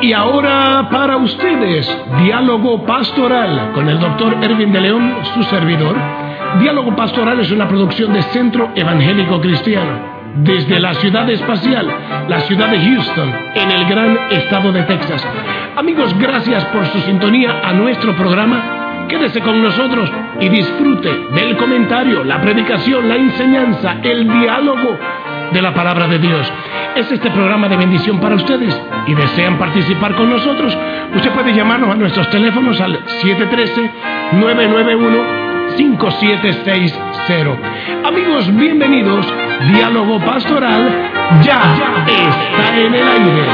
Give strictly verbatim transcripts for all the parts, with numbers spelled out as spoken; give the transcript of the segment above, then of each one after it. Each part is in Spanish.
Y ahora para ustedes, Diálogo Pastoral, con el doctor Erwin de León, su servidor. Diálogo Pastoral es una producción de Centro Evangélico Cristiano, desde la ciudad espacial, la ciudad de Houston, en el gran estado de Texas. Amigos, gracias por su sintonía a nuestro programa. Quédese con nosotros y disfrute del comentario, la predicación, la enseñanza, el diálogo de la palabra de Dios. Es este programa de bendición para ustedes y desean participar con nosotros. Usted puede llamarnos a nuestros teléfonos al siete uno tres, nueve nueve uno, cinco siete seis cero. Amigos, bienvenidos. Diálogo Pastoral ya está en el aire.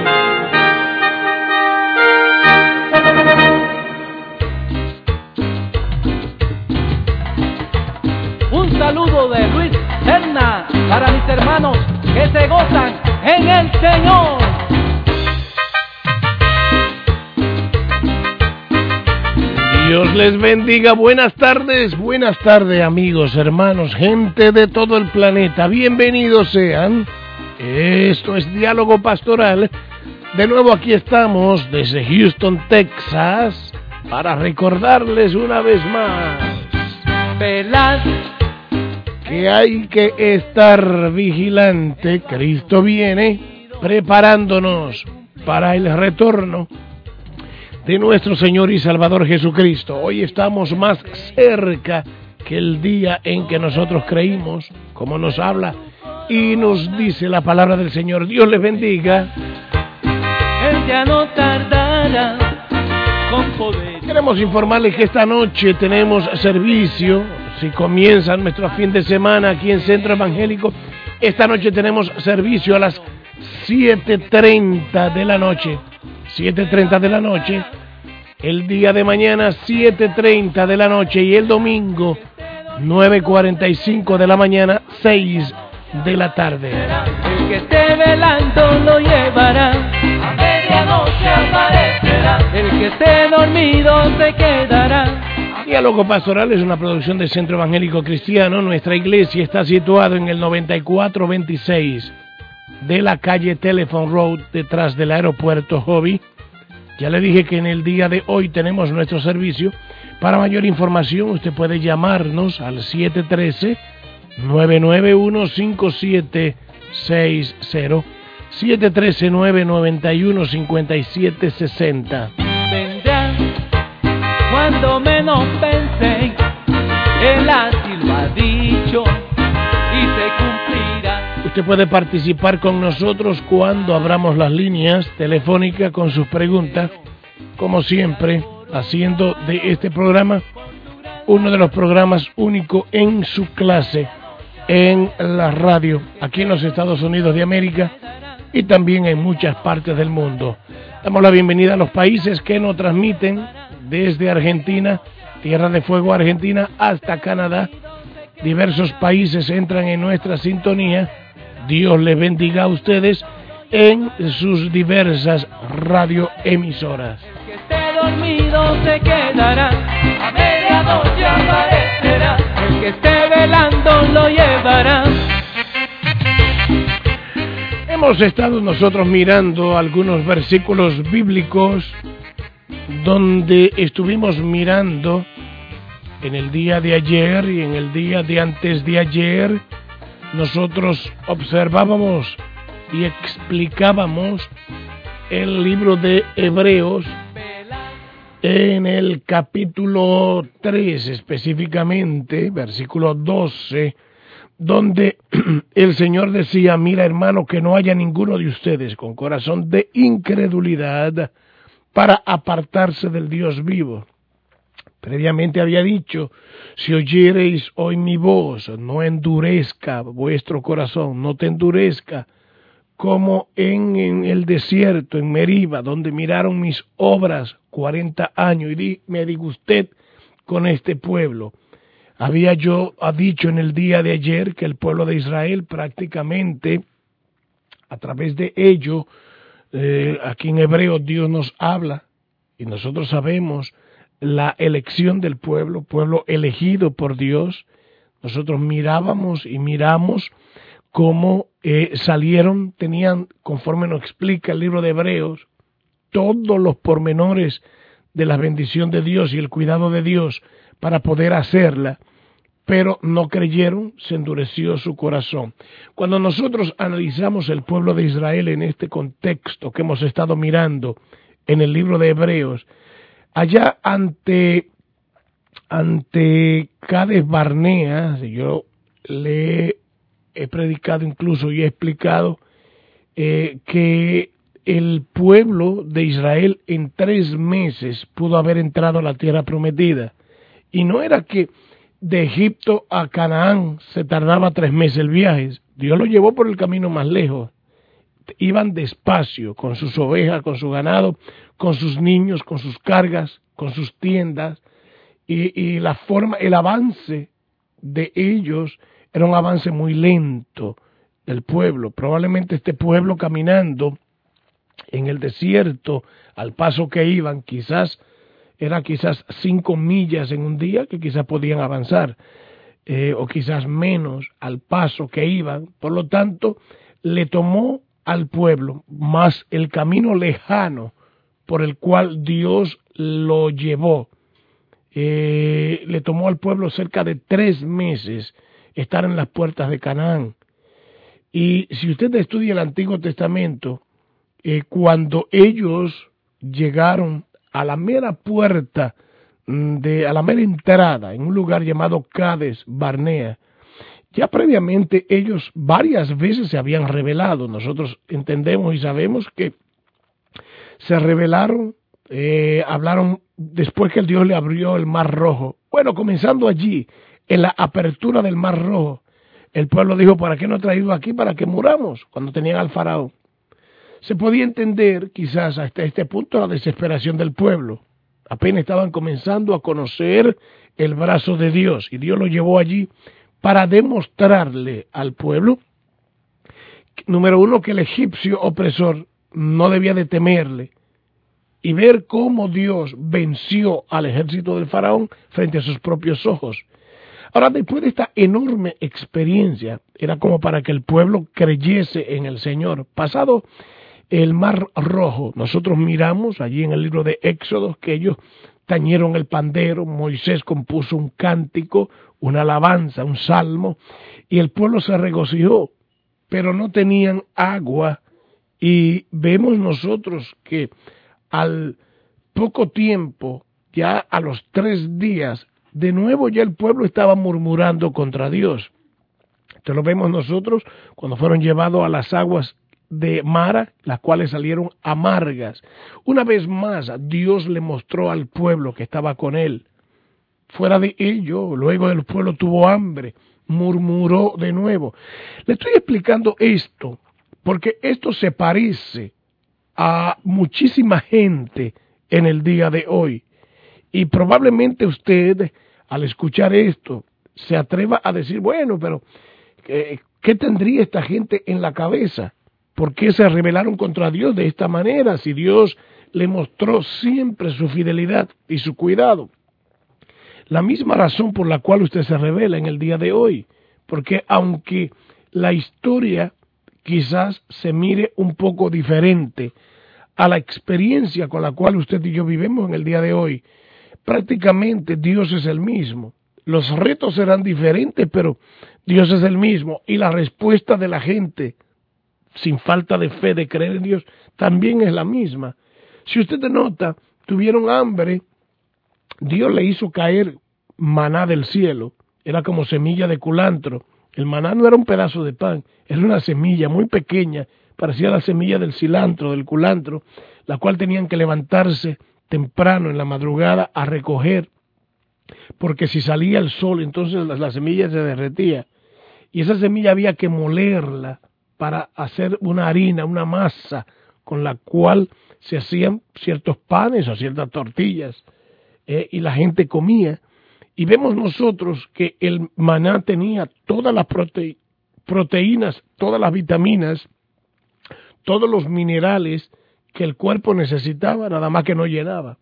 Un saludo de Luis Serna para mis hermanos que se gozan en el Señor. Dios les bendiga. Buenas tardes, buenas tardes, amigos, hermanos, gente de todo el planeta. Bienvenidos sean. Esto es Diálogo Pastoral. De nuevo aquí estamos desde Houston, Texas, para recordarles una vez más Velar que hay que estar vigilante. Cristo viene, preparándonos para el retorno de nuestro Señor y Salvador Jesucristo. Hoy estamos más cerca que el día en que nosotros creímos, como nos habla y nos dice la palabra del Señor. Dios les bendiga. Él ya no tardará con poder. Queremos informarles que esta noche tenemos servicio. Si comienza nuestro fin de semana aquí en Centro Evangélico, esta noche tenemos servicio a las siete treinta de la noche. siete treinta de la noche. El día de mañana, siete treinta de la noche. Y el domingo, nueve cuarenta y cinco de la mañana, seis de la tarde. El que esté velando lo llevará, a medianoche aparecerá. El que esté dormido se quedará. Diálogo Pastoral es una producción del Centro Evangélico Cristiano. Nuestra iglesia está situada en el noventa y cuatro veintiséis de la calle Telephone Road, detrás del aeropuerto Hobby. Ya le dije que en el día de hoy tenemos nuestro servicio. Para mayor información usted puede llamarnos al siete uno tres, nueve nueve uno, cinco siete seis cero, siete uno tres, nueve nueve uno, cinco siete seis cero. Vendrá cuando menos pensé, Él así lo ha dicho y se cumplirá. Usted puede participar con nosotros cuando abramos las líneas telefónicas con sus preguntas, como siempre, haciendo de este programa uno de los programas únicos en su clase en la radio, aquí en los Estados Unidos de América y también en muchas partes del mundo. Damos la bienvenida a los países que nos transmiten desde Argentina, Tierra de Fuego, Argentina, hasta Canadá. Diversos países entran en nuestra sintonía. Dios les bendiga a ustedes en sus diversas radioemisoras. El que esté dormido se quedará, a medianoche aparecerá. El que esté velando lo llevará. Hemos estado nosotros mirando algunos versículos bíblicos donde estuvimos mirando en el día de ayer y en el día de antes de ayer. Nosotros observábamos y explicábamos el libro de Hebreos en el capítulo tres, específicamente, versículo doce, donde el Señor decía: mira, hermano, que no haya ninguno de ustedes con corazón de incredulidad para apartarse del Dios vivo. Previamente había dicho: si oyereis hoy mi voz, no endurezca vuestro corazón, no te endurezca, como en, en el desierto, en Meriba, donde miraron mis obras cuarenta años, y di, me disgusté con este pueblo. Había yo ha dicho en el día de ayer que el pueblo de Israel prácticamente, a través de ello, eh, aquí en Hebreos Dios nos habla, y nosotros sabemos la elección del pueblo, pueblo elegido por Dios. Nosotros mirábamos y miramos cómo eh, salieron, tenían, conforme nos explica el libro de Hebreos, todos los pormenores de la bendición de Dios y el cuidado de Dios para poder hacerla, pero no creyeron, se endureció su corazón. Cuando nosotros analizamos el pueblo de Israel en este contexto que hemos estado mirando en el libro de Hebreos, allá ante, ante Cades Barnea, yo le he predicado incluso y he explicado eh, que el pueblo de Israel en tres meses pudo haber entrado a la tierra prometida. Y no era que de Egipto a Canaán se tardaba tres meses el viaje. Dios lo llevó por el camino más lejos. Iban despacio, con sus ovejas, con su ganado, con sus niños, con sus cargas, con sus tiendas. Y, y la forma, el avance de ellos era un avance muy lento del pueblo. Probablemente este pueblo caminando en el desierto, al paso que iban, quizás era quizás cinco millas en un día que quizás podían avanzar, eh, o quizás menos al paso que iban. Por lo tanto, le tomó al pueblo más el camino lejano por el cual Dios lo llevó. Eh, le tomó al pueblo cerca de tres meses estar en las puertas de Canaán. Y si usted estudia el Antiguo Testamento, eh, cuando ellos llegaron a la mera puerta, de, a la mera entrada, en un lugar llamado Cades Barnea, ya previamente ellos varias veces se habían rebelado. Nosotros entendemos y sabemos que se rebelaron, eh, hablaron después que el Dios le abrió el Mar Rojo. Bueno, comenzando allí, en la apertura del Mar Rojo, el pueblo dijo, ¿para qué no he traído aquí? Para que muramos, cuando tenían al faraón. Se podía entender quizás hasta este punto la desesperación del pueblo. Apenas estaban comenzando a conocer el brazo de Dios y Dios lo llevó allí para demostrarle al pueblo, número uno, que el egipcio opresor no debía de temerle y ver cómo Dios venció al ejército del faraón frente a sus propios ojos. Ahora, después de esta enorme experiencia, era como para que el pueblo creyese en el Señor. Pasado el Mar Rojo, nosotros miramos allí en el libro de Éxodo que ellos tañeron el pandero, Moisés compuso un cántico, una alabanza, un salmo, y el pueblo se regocijó, pero no tenían agua, y vemos nosotros que al poco tiempo, ya a los tres días, de nuevo ya el pueblo estaba murmurando contra Dios. Esto lo vemos nosotros cuando fueron llevados a las aguas de Mara, las cuales salieron amargas. Una vez más, Dios le mostró al pueblo que estaba con él. Fuera de ello, luego el pueblo tuvo hambre, murmuró de nuevo. Le estoy explicando esto porque esto se parece a muchísima gente en el día de hoy. Y probablemente usted, al escuchar esto, se atreva a decir, bueno, pero ¿qué, qué tendría esta gente en la cabeza? ¿Por qué se rebelaron contra Dios de esta manera si Dios le mostró siempre su fidelidad y su cuidado? La misma razón por la cual usted se rebela en el día de hoy, porque aunque la historia quizás se mire un poco diferente a la experiencia con la cual usted y yo vivimos en el día de hoy, prácticamente Dios es el mismo. Los retos serán diferentes, pero Dios es el mismo. Y la respuesta de la gente, sin falta de fe, de creer en Dios, también es la misma. Si usted nota, tuvieron hambre, Dios le hizo caer maná del cielo, era como semilla de culantro. El maná no era un pedazo de pan, era una semilla muy pequeña, parecía la semilla del cilantro, del culantro, la cual tenían que levantarse temprano en la madrugada a recoger, porque si salía el sol, entonces la, la semilla se derretía, y esa semilla había que molerla para hacer una harina, una masa, con la cual se hacían ciertos panes o ciertas tortillas, eh, y la gente comía. Y vemos nosotros que el maná tenía todas las prote- proteínas, todas las vitaminas, todos los minerales que el cuerpo necesitaba, nada más que no llenaba.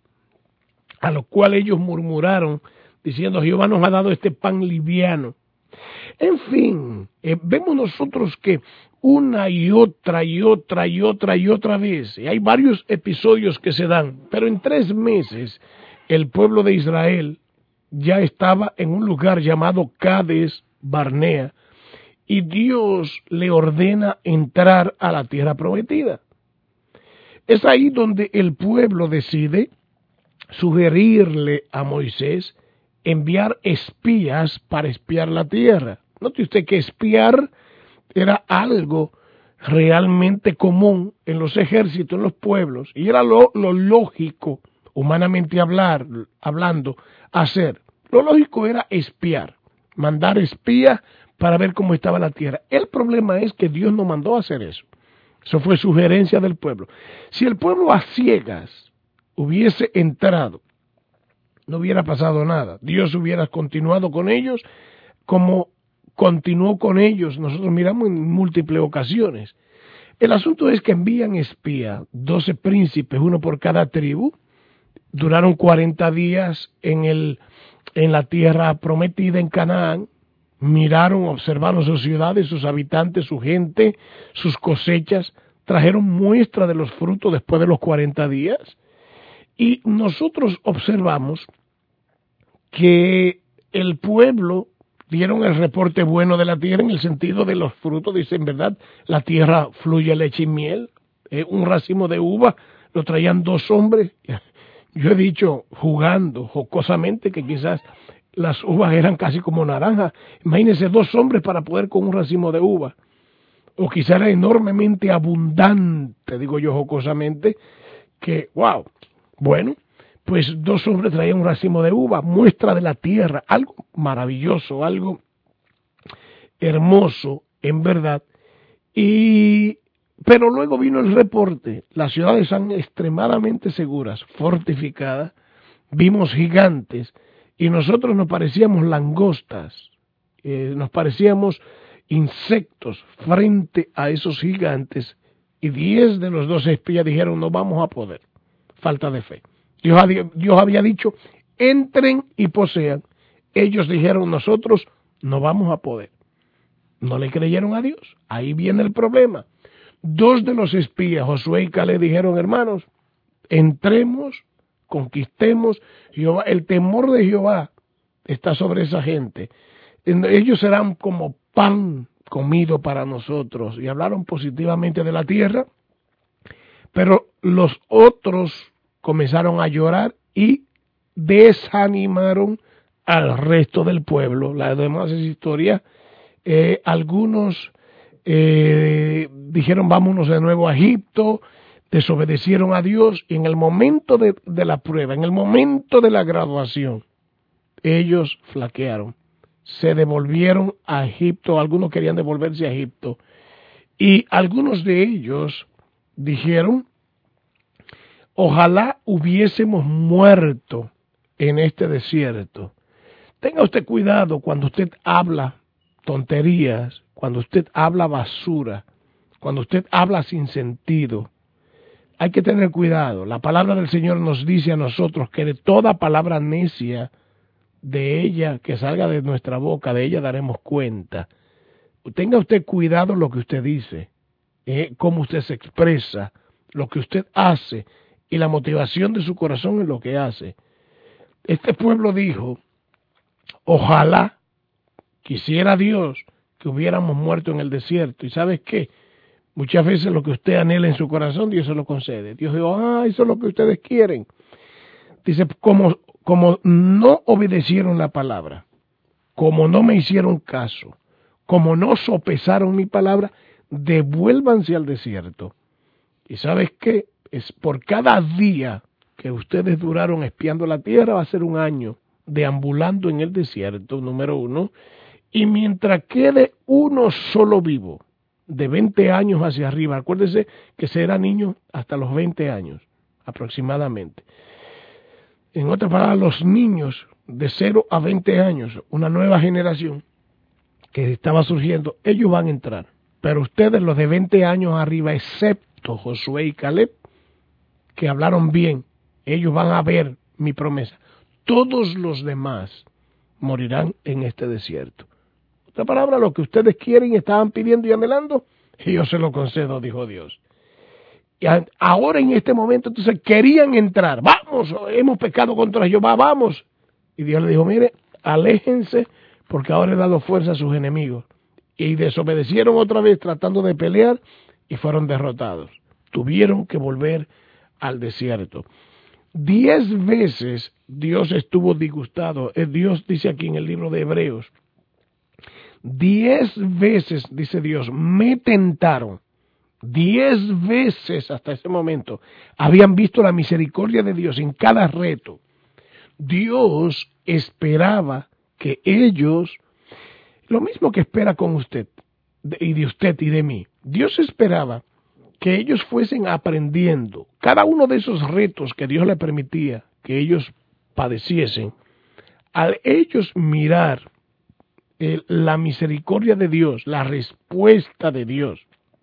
A lo cual ellos murmuraron, diciendo, Jehová nos ha dado este pan liviano. En fin, eh, vemos nosotros que una y otra y otra y otra y otra vez. Y hay varios episodios que se dan, pero en tres meses el pueblo de Israel ya estaba en un lugar llamado Cades Barnea y Dios le ordena entrar a la tierra prometida. Es ahí donde el pueblo decide sugerirle a Moisés enviar espías para espiar la tierra. Note usted que espiar era algo realmente común en los ejércitos, en los pueblos, y era lo, lo lógico, humanamente hablar, hablando, hacer. Lo lógico era espiar, mandar espías para ver cómo estaba la tierra. El problema es que Dios no mandó a hacer eso. Eso fue sugerencia del pueblo. Si el pueblo a ciegas hubiese entrado, no hubiera pasado nada. Dios hubiera continuado con ellos como continuó con ellos. Nosotros miramos en múltiples ocasiones. El asunto es que envían espía, doce príncipes, uno por cada tribu. Duraron cuarenta días en, el, en la tierra prometida en Canaán. Miraron, observaron sus ciudades, sus habitantes, su gente, sus cosechas. Trajeron muestra de los frutos después de los cuarenta días. Y nosotros observamos que el pueblo dieron el reporte bueno de la tierra en el sentido de los frutos. Dicen, ¿verdad? La tierra fluye leche y miel. Eh, un racimo de uva lo traían dos hombres. Yo he dicho, jugando, jocosamente, que quizás las uvas eran casi como naranjas. Imagínense dos hombres para poder con un racimo de uva. O quizás era enormemente abundante, digo yo jocosamente, que, wow. Bueno, pues dos hombres traían un racimo de uva, muestra de la tierra, algo maravilloso, algo hermoso, en verdad. Y, pero luego vino el reporte, las ciudades están extremadamente seguras, fortificadas, vimos gigantes, y nosotros nos parecíamos langostas, eh, nos parecíamos insectos frente a esos gigantes, y diez de los doce espías dijeron, no vamos a poder. Falta de fe. Dios, Dios había dicho, entren y posean. Ellos dijeron, nosotros no vamos a poder. No le creyeron a Dios. Ahí viene el problema. Dos de los espías, Josué y Caleb, dijeron, hermanos, entremos, conquistemos. Jehová, el temor de Jehová está sobre esa gente. Ellos serán como pan comido para nosotros. Y hablaron positivamente de la tierra, pero los otros comenzaron a llorar y desanimaron al resto del pueblo. Las demás historias, eh, algunos eh, dijeron vámonos de nuevo a Egipto, desobedecieron a Dios y en el momento de, de la prueba, en el momento de la graduación, ellos flaquearon, se devolvieron a Egipto, algunos querían devolverse a Egipto y algunos de ellos dijeron, ojalá hubiésemos muerto en este desierto. Tenga usted cuidado cuando usted habla tonterías, cuando usted habla basura, cuando usted habla sin sentido. Hay que tener cuidado. La palabra del Señor nos dice a nosotros que de toda palabra necia, de ella que salga de nuestra boca, de ella daremos cuenta. Tenga usted cuidado lo que usted dice, eh, cómo usted se expresa, lo que usted hace, y la motivación de su corazón en lo que hace. Este pueblo dijo, ojalá quisiera Dios que hubiéramos muerto en el desierto. ¿Y sabes qué? Muchas veces lo que usted anhela en su corazón, Dios se lo concede. Dios dijo, ah, eso es lo que ustedes quieren. Dice, como, como no obedecieron la palabra, como no me hicieron caso, como no sopesaron mi palabra, devuélvanse al desierto. ¿Y sabes qué? Es por cada día que ustedes duraron espiando la tierra, va a ser un año deambulando en el desierto, número uno, y mientras quede uno solo vivo, de veinte años hacia arriba, acuérdense que será niño hasta los veinte años, aproximadamente. En otras palabras, los niños de cero a veinte años, una nueva generación que estaba surgiendo, ellos van a entrar, pero ustedes, los de veinte años arriba, excepto Josué y Caleb, que hablaron bien, ellos van a ver mi promesa. Todos los demás morirán en este desierto. Otra palabra, lo que ustedes quieren y estaban pidiendo y anhelando, y yo se lo concedo, dijo Dios. Y a, ahora en este momento, entonces querían entrar. Vamos, hemos pecado contra Jehová, vamos. Y Dios le dijo, mire, aléjense, porque ahora he dado fuerza a sus enemigos. Y desobedecieron otra vez tratando de pelear y fueron derrotados. Tuvieron que volver al desierto. Diez veces Dios estuvo disgustado. Dios dice aquí en el libro de Hebreos, diez veces, dice Dios, me tentaron. Diez veces hasta ese momento habían visto la misericordia de Dios en cada reto. Dios esperaba que ellos, lo mismo que espera con usted y de usted y de mí, Dios esperaba que ellos fuesen aprendiendo cada uno de esos retos que Dios le permitía que ellos padeciesen. Al ellos mirar eh, la misericordia de Dios, la respuesta de Dios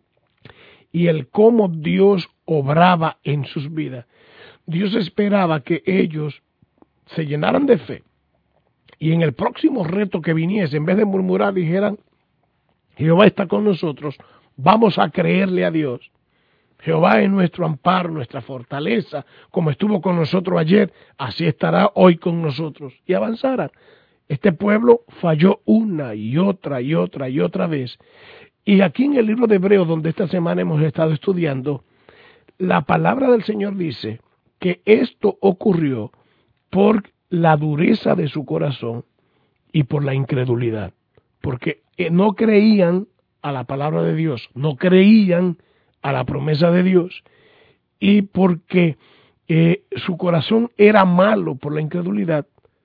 y el cómo Dios obraba en sus vidas, Dios esperaba que ellos se llenaran de fe y en el próximo reto que viniese, en vez de murmurar, dijeran, Jehová está con nosotros, vamos a creerle a Dios. Jehová es nuestro amparo, nuestra fortaleza, como estuvo con nosotros ayer, así estará hoy con nosotros. Y avanzaran. Este pueblo falló una y otra y otra y otra vez. Y aquí en el libro de Hebreos, donde esta semana hemos estado estudiando, la palabra del Señor dice que esto ocurrió por la dureza de su corazón y por la incredulidad. Porque no creían a la palabra de Dios, no creían a la promesa de Dios, y porque eh, su corazón era malo por la incredulidad,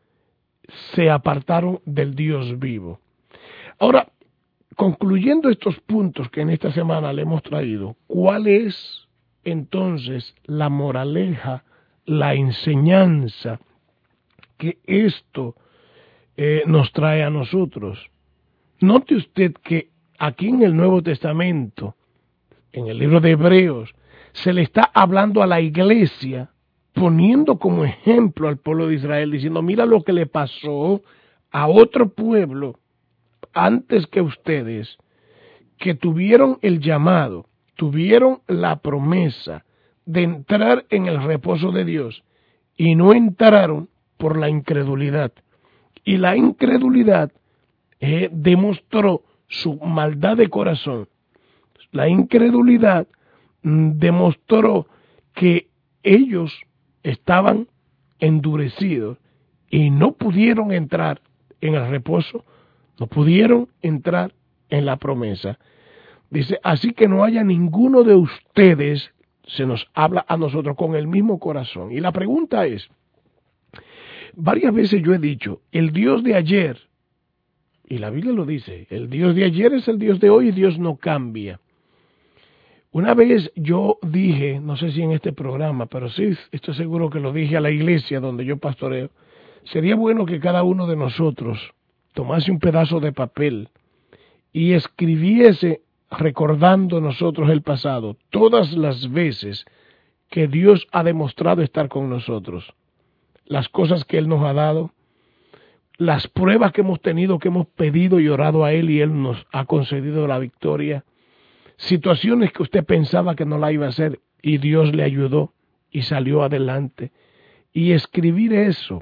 se apartaron del Dios vivo. Ahora, concluyendo estos puntos que en esta semana le hemos traído, ¿cuál es entonces la moraleja, la enseñanza que esto eh, nos trae a nosotros? Note usted que aquí en el Nuevo Testamento, en el libro de Hebreos, se le está hablando a la iglesia, poniendo como ejemplo al pueblo de Israel, diciendo, mira lo que le pasó a otro pueblo antes que ustedes, que tuvieron el llamado, tuvieron la promesa de entrar en el reposo de Dios, y no entraron por la incredulidad. Y la incredulidad eh, demostró su maldad de corazón. La incredulidad mm, demostró que ellos estaban endurecidos y no pudieron entrar en el reposo, no pudieron entrar en la promesa. Dice, así que no haya ninguno de ustedes, se nos habla a nosotros con el mismo corazón. Y la pregunta es, varias veces yo he dicho, el Dios de ayer, y la Biblia lo dice, el Dios de ayer es el Dios de hoy y Dios no cambia. Una vez yo dije, no sé si en este programa, pero sí estoy seguro que lo dije a la iglesia donde yo pastoreo, sería bueno que cada uno de nosotros tomase un pedazo de papel y escribiese, recordando nosotros el pasado, todas las veces que Dios ha demostrado estar con nosotros, las cosas que Él nos ha dado, las pruebas que hemos tenido, que hemos pedido y orado a Él y Él nos ha concedido la victoria, situaciones que usted pensaba que no la iba a hacer y Dios le ayudó y salió adelante. Y escribir eso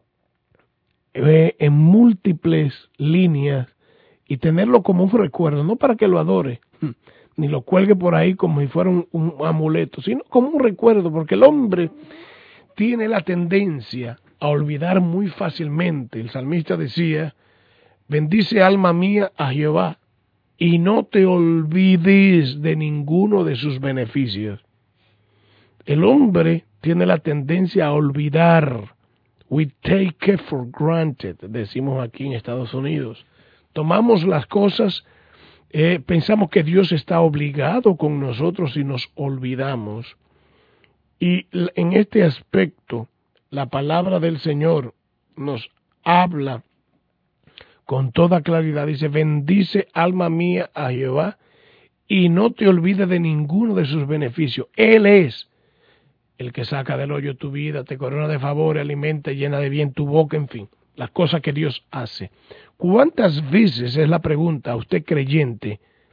eh, en múltiples líneas y tenerlo como un recuerdo, no para que lo adore, ni lo cuelgue por ahí como si fuera un, un amuleto, sino como un recuerdo, porque el hombre tiene la tendencia a olvidar muy fácilmente. El salmista decía, bendice alma mía a Jehová, y no te olvides de ninguno de sus beneficios. El hombre tiene la tendencia a olvidar. We take it for granted, decimos aquí en Estados Unidos. Tomamos las cosas, eh, pensamos que Dios está obligado con nosotros y nos olvidamos. Y en este aspecto, la palabra del Señor nos habla con toda claridad. Dice, bendice alma mía a Jehová y no te olvides de ninguno de sus beneficios. Él es el que saca del hoyo tu vida, te corona de favor, alimenta y llena de bien tu boca, en fin, las cosas que Dios hace. ¿Cuántas veces, es la pregunta, a usted creyente,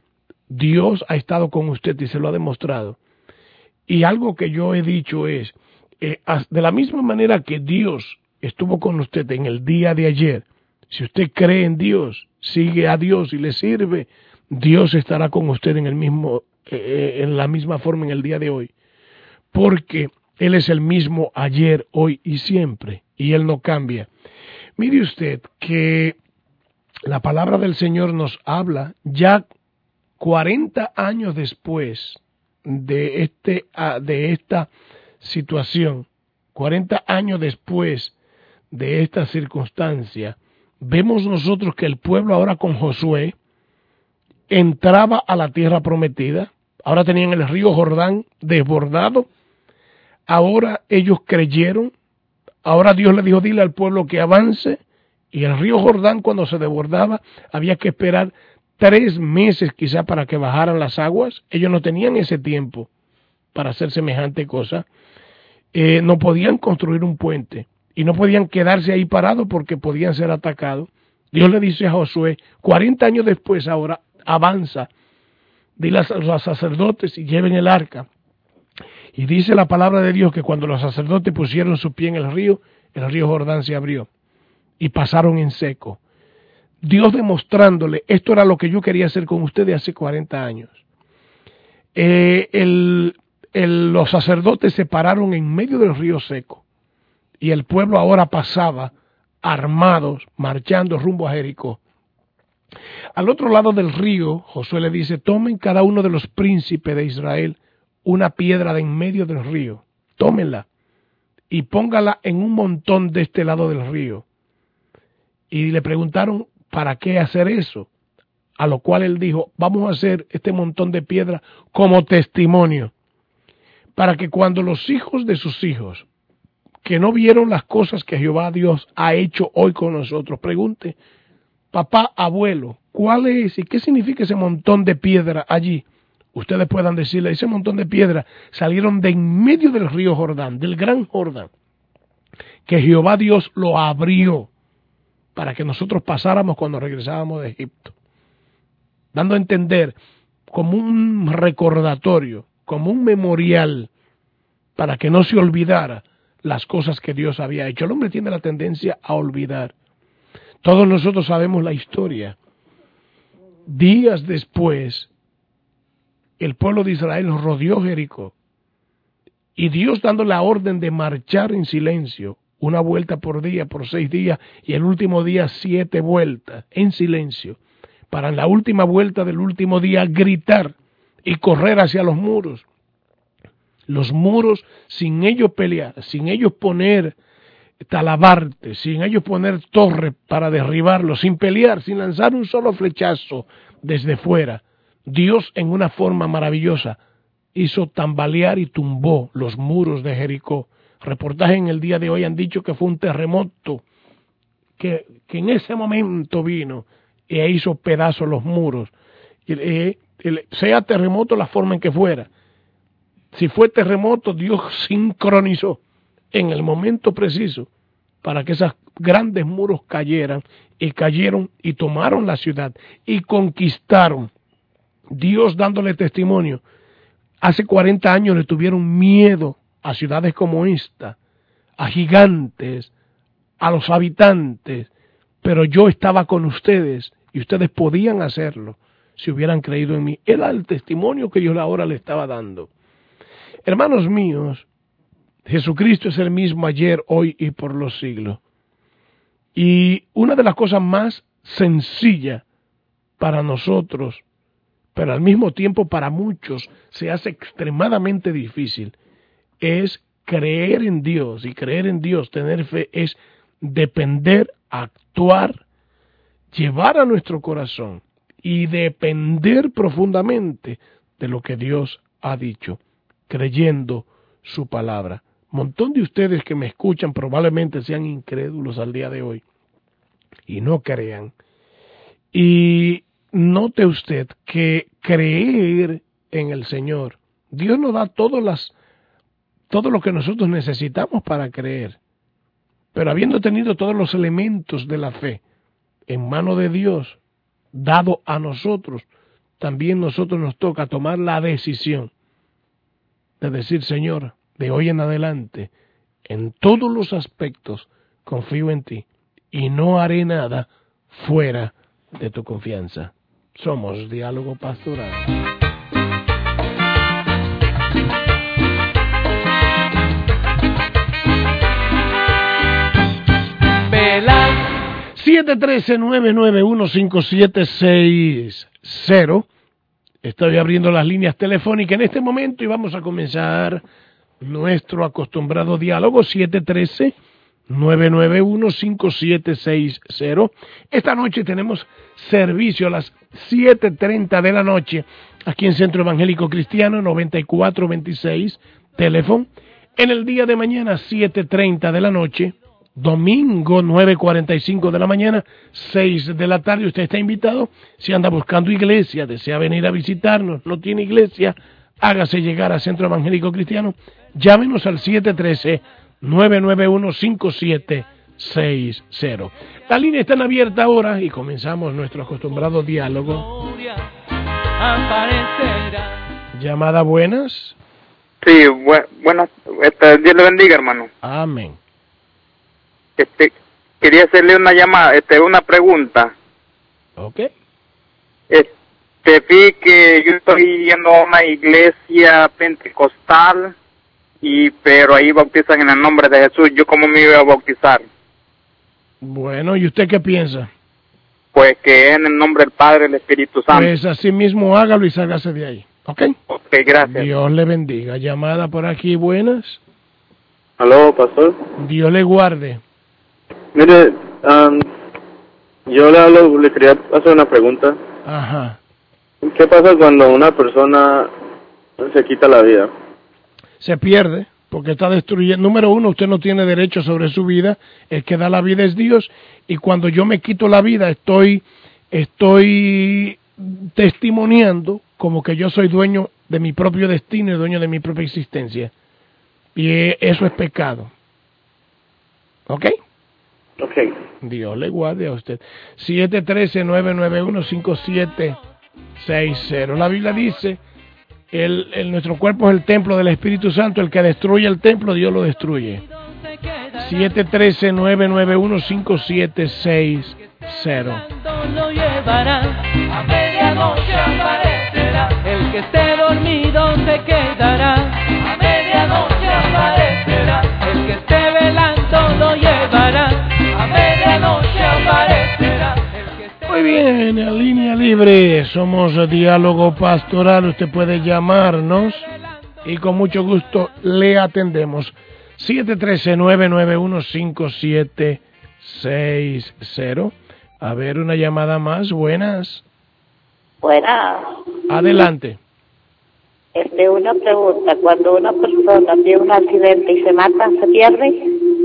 Dios ha estado con usted y se lo ha demostrado. Y algo que yo he dicho es, eh, de la misma manera que Dios estuvo con usted en el día de ayer, si usted cree en Dios, sigue a Dios y le sirve, Dios estará con usted en el mismo, eh, en la misma forma en el día de hoy. Porque Él es el mismo ayer, hoy y siempre, y Él no cambia. Mire usted que la palabra del Señor nos habla ya cuarenta años después de, este, de esta situación, cuarenta años después de esta circunstancia, vemos nosotros que el pueblo ahora con Josué entraba a la tierra prometida, ahora tenían el río Jordán desbordado, ahora ellos creyeron, ahora Dios le dijo, dile al pueblo que avance, y el río Jordán cuando se desbordaba había que esperar tres meses quizá para que bajaran las aguas. Ellos no tenían ese tiempo para hacer semejante cosa. Eh, no podían construir un puente y no podían quedarse ahí parados porque podían ser atacados. Dios le dice a Josué, cuarenta años después ahora, avanza, dile a los sacerdotes y lleven el arca. Y dice la palabra de Dios que cuando los sacerdotes pusieron su pie en el río, el río Jordán se abrió y pasaron en seco. Dios demostrándole, esto era lo que yo quería hacer con ustedes hace cuarenta años. Eh, el, el, los sacerdotes se pararon en medio del río seco y el pueblo ahora pasaba armados, marchando rumbo a Jericó. Al otro lado del río, Josué le dice, tomen cada uno de los príncipes de Israel una piedra de en medio del río, tómenla y póngala en un montón de este lado del río. Y le preguntaron, ¿para qué hacer eso? A lo cual él dijo, vamos a hacer este montón de piedra como testimonio, para que cuando los hijos de sus hijos, que no vieron las cosas que Jehová Dios ha hecho hoy con nosotros, pregunte, papá, abuelo, ¿cuál es y qué significa ese montón de piedra allí? Ustedes puedan decirle, ese montón de piedra salieron de en medio del río Jordán, del gran Jordán, que Jehová Dios lo abrió para que nosotros pasáramos cuando regresábamos de Egipto, dando a entender como un recordatorio, como un memorial, para que no se olvidara las cosas que Dios había hecho. El hombre tiene la tendencia a olvidar. Todos nosotros sabemos la historia. Días después, el pueblo de Israel rodeó Jericó, y Dios dando la orden de marchar en silencio, una vuelta por día, por seis días, y el último día siete vueltas, en silencio, para en la última vuelta del último día gritar y correr hacia los muros. Los muros, sin ellos pelear, sin ellos poner talabartes, sin ellos poner torres para derribarlos, sin pelear, sin lanzar un solo flechazo desde fuera, Dios en una forma maravillosa hizo tambalear y tumbó los muros de Jericó. Reportajes en el día de hoy han dicho que fue un terremoto que, que en ese momento vino e hizo pedazos los muros. Y, eh, el, sea terremoto la forma en que fuera, si fue terremoto, Dios sincronizó en el momento preciso para que esos grandes muros cayeran, y cayeron y tomaron la ciudad y conquistaron. Dios dándole testimonio. Hace cuarenta años le tuvieron miedo a ciudades como esta, a gigantes, a los habitantes, pero yo estaba con ustedes y ustedes podían hacerlo si hubieran creído en mí. Era el testimonio que yo ahora le estaba dando. Hermanos míos, Jesucristo es el mismo ayer, hoy y por los siglos. Y una de las cosas más sencillas para nosotros, pero al mismo tiempo para muchos se hace extremadamente difícil, es creer en Dios. Y creer en Dios, tener fe, es depender, actuar, llevar a nuestro corazón y depender profundamente de lo que Dios ha dicho, creyendo su palabra. Un montón de ustedes que me escuchan probablemente sean incrédulos al día de hoy y no crean. Y note usted que creer en el Señor, Dios nos da todas las, todo lo que nosotros necesitamos para creer. Pero habiendo tenido todos los elementos de la fe en mano de Dios, dado a nosotros, también nosotros nos toca tomar la decisión de decir, Señor, de hoy en adelante, en todos los aspectos, confío en ti y no haré nada fuera de tu confianza. Somos Diálogo Pastoral. siete uno tres, nueve nueve uno, cinco siete seis cero. Estoy abriendo las líneas telefónicas en este momento y vamos a comenzar nuestro acostumbrado diálogo. Siete uno tres, nueve nueve uno, cinco siete seis cero. Esta noche tenemos servicio a las siete treinta de la noche aquí en Centro Evangélico Cristiano noventa y cuatro veintiséis, teléfono. En el día de mañana, siete treinta de la noche, domingo, nueve cuarenta y cinco de la mañana, seis de la tarde. Usted está invitado. Si anda buscando iglesia, desea venir a visitarnos, no tiene iglesia, hágase llegar a Centro Evangélico Cristiano. Llámenos al siete uno tres, nueve nueve uno, cinco siete seis cero. La línea está abierta ahora y comenzamos nuestro acostumbrado diálogo. Llamada, buenas. Sí, bu buenas. Este, Dios le bendiga, hermano. Amén. Este, quería hacerle una llamada, este, una pregunta. Ok. Este, vi que yo estoy yendo a una iglesia pentecostal, y pero ahí bautizan en el nombre de Jesús. ¿Yo cómo me iba a bautizar? Bueno, ¿y usted qué piensa? Pues que es en el nombre del Padre y del Espíritu Santo. Pues así mismo hágalo y sálgase de ahí. ¿Ok? Ok, gracias. Dios le bendiga. Llamada por aquí, buenas. Aló, pastor. Dios le guarde. Mire, um, yo le hablo, le quería hacer una pregunta. Ajá. ¿Qué pasa cuando una persona se quita la vida? Se pierde, porque está destruyendo. Número uno, usted no tiene derecho sobre su vida. El que da la vida es Dios. Y cuando yo me quito la vida, estoy, estoy testimoniando como que yo soy dueño de mi propio destino y dueño de mi propia existencia. Y eso es pecado. ¿Ok? Ok. Dios le guarde a usted. siete uno tres, nueve nueve uno, cinco siete seis cero. La Biblia dice, el, el, nuestro cuerpo es el templo del Espíritu Santo. El que destruye el templo, Dios lo destruye. siete uno tres, nueve nueve uno, cinco siete seis cero. Lo llevará, a medianoche aparecerá. El que esté dormido se quedará, a medianoche aparecerá. El que esté velando lo llevará, a medianoche aparecerá. Muy bien, en línea libre, somos Diálogo Pastoral. Usted puede llamarnos y con mucho gusto le atendemos. siete uno tres, nueve nueve uno, cinco siete seis cero. A ver, una llamada más. Buenas. Buenas. Adelante. Este, una pregunta. Cuando una persona tiene un accidente y se mata, ¿se pierde?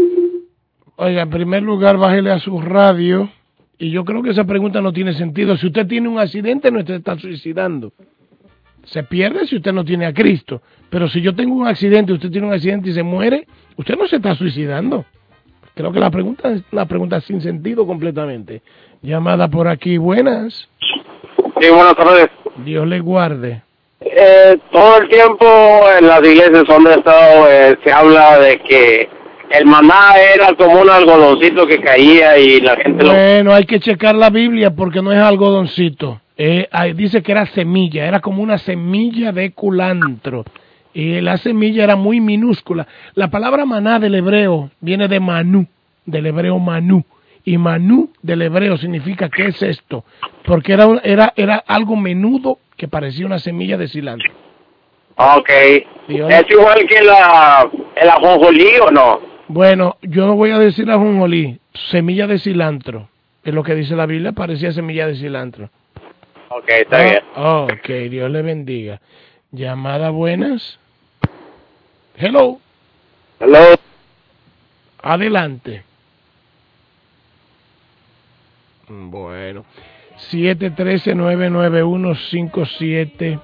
Oiga, en primer lugar, bájele a su radio. Y yo creo que esa pregunta no tiene sentido. Si usted tiene un accidente, no se está suicidando. Se pierde si usted no tiene a Cristo. Pero si yo tengo un accidente, usted tiene un accidente y se muere, usted no se está suicidando. Creo que la pregunta es una pregunta sin sentido completamente. Llamada por aquí, buenas. Sí, buenas tardes. Dios le guarde. Eh, todo el tiempo en las iglesias donde he estado eh, se habla de que el maná era como un algodoncito que caía y la gente lo... Bueno, hay que checar la Biblia porque no es algodoncito. Eh, dice que era semilla, era como una semilla de culantro. Y la semilla era muy minúscula. La palabra maná del hebreo viene de manú, del hebreo manú. Y manú del hebreo significa, ¿qué es esto? Porque era, era, era algo menudo que parecía una semilla de cilantro. Ok. Dios. ¿Es igual que la, el ajonjolí o no? Bueno, yo no voy a decir ajonjolí, semilla de cilantro. Es lo que dice la Biblia, parecía semilla de cilantro. Ok, está bien. Oh, ok, Dios le bendiga. Llamada, buenas. Hello. Hello. Adelante. Bueno. siete uno tres, nueve nueve uno, cinco siete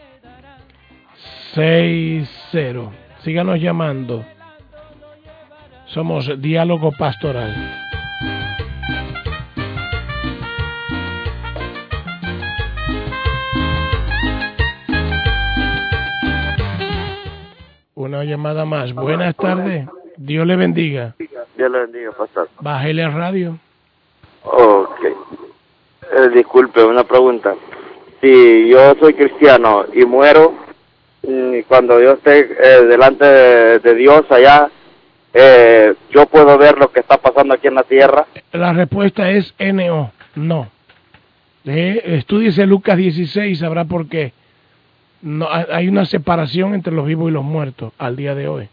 seis cero. Síganos llamando. Somos Diálogo Pastoral. Una llamada más. Buenas tardes. Dios le bendiga. Dios le bendiga, pastor. Bájele a radio. Ok. Eh, disculpe, una pregunta. Si yo soy cristiano y muero, y cuando yo esté eh, delante de, de Dios allá, eh, ¿yo puedo ver lo que está pasando aquí en la tierra? La respuesta es N O. No. Eh, estúdiese Lucas dieciséis, sabrá por qué. No, hay una separación entre los vivos y los muertos al día de hoy.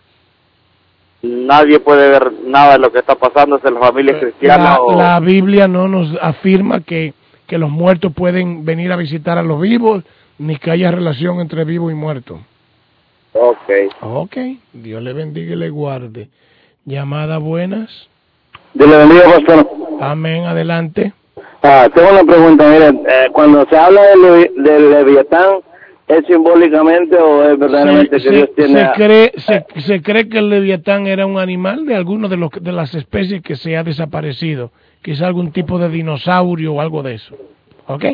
Nadie puede ver nada de lo que está pasando en las familias cristianas. La, o... la Biblia no nos afirma que, que los muertos pueden venir a visitar a los vivos, ni que haya relación entre vivo y muerto. Ok. Ok, Dios le bendiga y le guarde. Llamada buenas. Dios le bendiga, pastor. Amén, adelante. Ah, tengo una pregunta, miren, eh, cuando se habla del, levi- del Leviatán, ¿es simbólicamente o es verdaderamente Se, que Dios se, tiene... se cree se, se cree que el leviatán era un animal de alguno de los de las especies que se ha desaparecido, quizá algún tipo de dinosaurio o algo de eso. ¿Ok?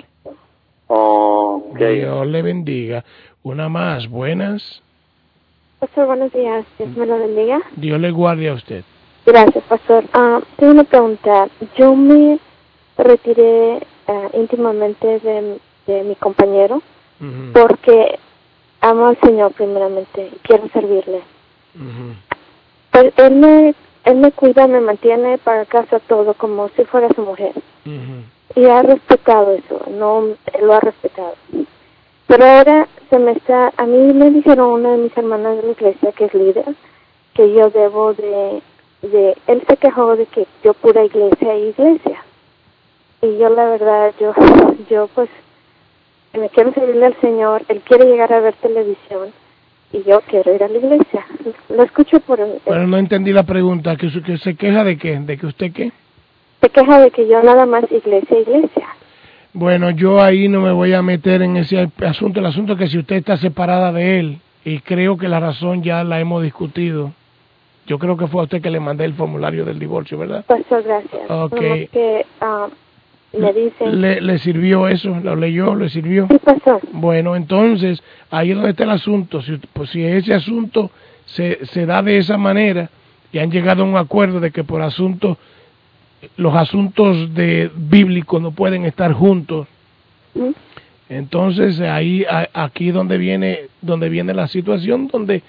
Oh, okay. Dios le bendiga. Una más, buenas. Pastor, buenos días. Dios me lo bendiga. Dios le guarde a usted. Gracias, pastor. Uh, tengo una pregunta. Yo me retiré uh, íntimamente de, de mi compañero Uh-huh. porque amo al Señor primeramente y quiero servirle. Uh-huh. Pues él me, él me cuida, me mantiene para casa todo como si fuera su mujer. Uh-huh. Y ha respetado eso, no él lo ha respetado. Pero ahora se me está, a mí me dijeron una de mis hermanas de la iglesia que es líder, que yo debo de, de, él se quejó de que yo pura iglesia e iglesia. Y yo la verdad, yo, yo pues, me quiero servirle al Señor, él quiere llegar a ver televisión y yo quiero ir a la iglesia. Lo escucho por... Pero no entendí la pregunta, ¿que, que se queja de qué? ¿De que usted qué? Se queja de que yo nada más iglesia, iglesia. Bueno, yo ahí no me voy a meter en ese asunto. El asunto es que si usted está separada de él, y creo que la razón ya la hemos discutido, yo creo que fue a usted que le mandé el formulario del divorcio, ¿verdad? Pastor, gracias. Ok. Nomás que uh, me dicen... ¿Le, ¿Le sirvió eso? ¿Lo leyó? ¿Le sirvió? Sí, pastor. Bueno, entonces, ahí es donde está el asunto. Si, pues, si ese asunto se, se da de esa manera, y han llegado a un acuerdo de que por asuntos, los asuntos de bíblicos no pueden estar juntos, ¿Mm? entonces ahí a, aquí donde viene donde viene la situación donde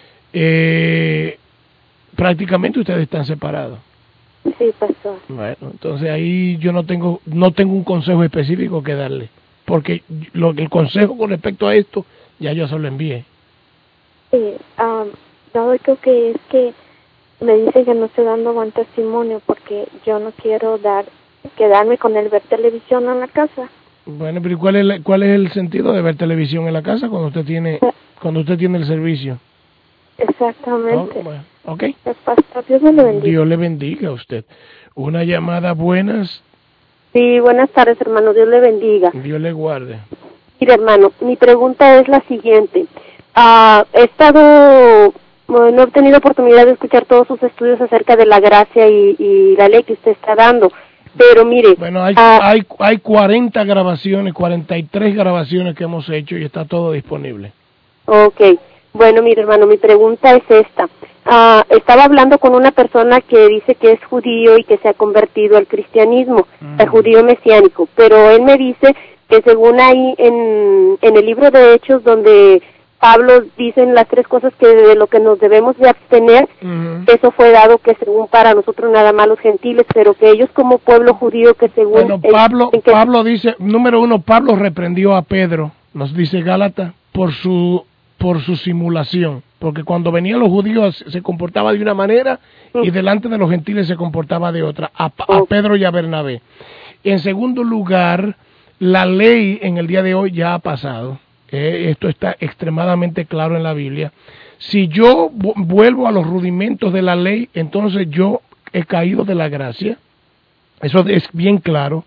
eh, prácticamente ustedes están separados. Sí, pastor. Bueno, entonces ahí yo no tengo no tengo un consejo específico que darle, porque lo el consejo con respecto a esto ya yo se lo envié. Sí, um, no, creo que es que me dicen que no estoy dando buen testimonio porque yo no quiero dar quedarme con el ver televisión en la casa. Bueno, pero ¿cuál es la- cuál es el sentido de ver televisión en la casa cuando usted tiene cuando usted tiene el servicio? Exactamente. Oh, bueno, ok. El pastor, Dios me lo bendiga. Dios le bendiga a usted. Una llamada buenas, Sí, buenas tardes, hermano. Dios le bendiga. Dios le guarde. Mire, hermano, mi pregunta es la siguiente. Ah, he estado, bueno, no he tenido oportunidad de escuchar todos sus estudios acerca de la gracia y, y la ley que usted está dando. Pero mire, Bueno, hay, ah, hay, hay cuarenta grabaciones, cuarenta y tres grabaciones que hemos hecho y está todo disponible. ok. Bueno, mire, hermano, mi pregunta es esta. Ah, estaba hablando con una persona que dice que es judío y que se ha convertido al cristianismo, Mm. al judío mesiánico, pero él me dice que según ahí en, en el libro de Hechos, donde Pablo dice las tres cosas que de lo que nos debemos de abstener, Ujú. eso fue dado que según para nosotros nada más los gentiles, pero que ellos como pueblo judío que según... Bueno, el- Pablo, en que- Pablo dice, número uno, Pablo reprendió a Pedro, nos dice Gálatas, por su por su simulación, porque cuando venían los judíos se comportaba de una manera y delante de los gentiles se comportaba de otra, a, a Oh. Pedro y a Bernabé. En segundo lugar, la ley en el día de hoy ya ha pasado, eh, esto está extremadamente claro en la Biblia. Si yo vu- vuelvo a los rudimentos de la ley, entonces yo he caído de la gracia, eso es bien claro.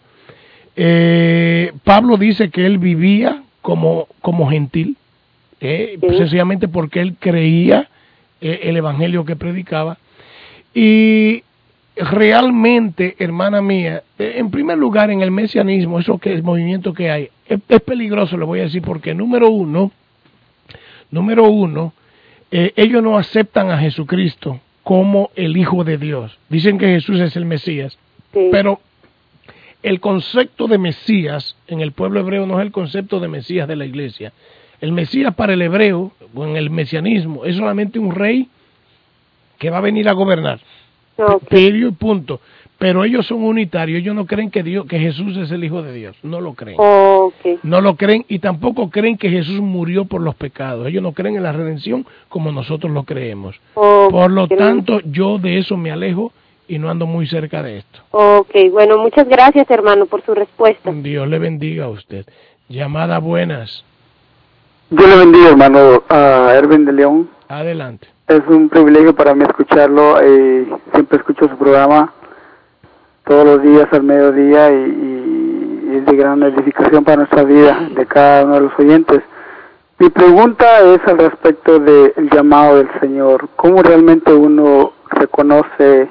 Eh, Pablo dice que él vivía como, como gentil, eh, Sí. sencillamente porque él creía eh, el evangelio que predicaba. Y realmente, hermana mía, eh, en primer lugar, en el mesianismo, eso que el movimiento que hay, es, es peligroso, le voy a decir, porque número uno, número uno, eh, ellos no aceptan a Jesucristo como el Hijo de Dios. Dicen que Jesús es el Mesías, Sí. pero el concepto de Mesías en el pueblo hebreo no es el concepto de Mesías de la iglesia. El Mesías para el hebreo, o en el mesianismo, es solamente un rey que va a venir a gobernar. Ok. Perio y punto. Pero ellos son unitarios, ellos no creen que Dios, que Jesús es el Hijo de Dios, no lo creen. Ok. No lo creen y tampoco creen que Jesús murió por los pecados. Ellos no creen en la redención como nosotros lo creemos. Ok. Por lo tanto, yo de eso me alejo y no ando muy cerca de esto. Ok, bueno, muchas gracias, hermano, por su respuesta. Dios le bendiga a usted. Llamada buenas. Dios le bendiga, hermano, a Erwin de León. Adelante. Es un privilegio para mí escucharlo. Eh, siempre escucho su programa todos los días al mediodía y, y es de gran edificación para nuestra vida, de cada uno de los oyentes. Mi pregunta es al respecto del llamado del Señor. ¿Cómo realmente uno reconoce